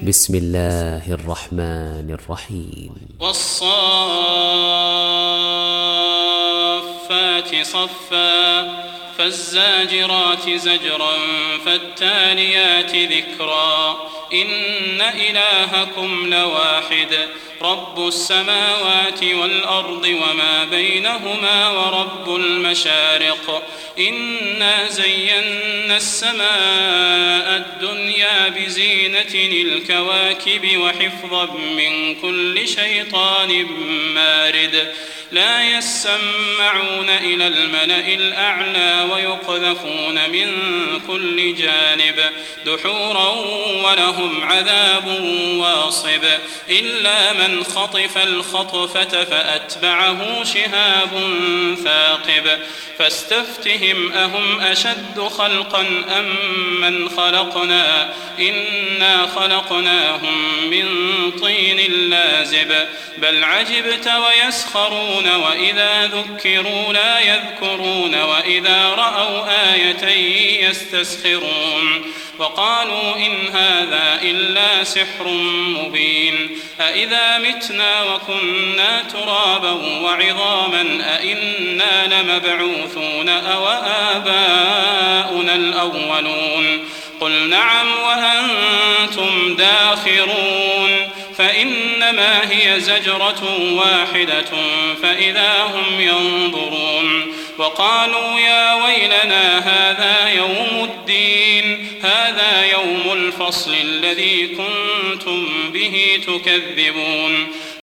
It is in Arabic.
بسم الله الرحمن الرحيم. والصافات صفا فالزاجرات زجرا فالتاليات ذكرا إن إلهكم لواحد رب السماوات والأرض وما بينهما ورب المشارق إنا زينا السماء الدنيا بزينة الكواكب وحفظا من كل شيطان مارد لا يسمعون إلى الملأ الأعلى ويقذفون من كل جانب دحورا ولهم عذاب واصب إلا من خطف الخطفة فأتبعه شهاب ثاقب فاستفتهم أهم أشد خلقا أم من خلقنا إنا خلقناهم من طين لازب بل عجبت ويسخرون وإذا ذكروا لا يذكرون وإذا رأوا آية يستسخرون وقالوا إن هذا إلا سحر مبين أإذا متنا وكنا ترابا وعظاما أإنا لمبعوثون أو آباؤنا الأولون قل نعم وأنتم داخرون فإنما هي زجرة واحدة فإذا هم ينظرون وقالوا يا ويلنا هذا يوم الدين هذا يوم الفصل الذي كنتم به تكذبون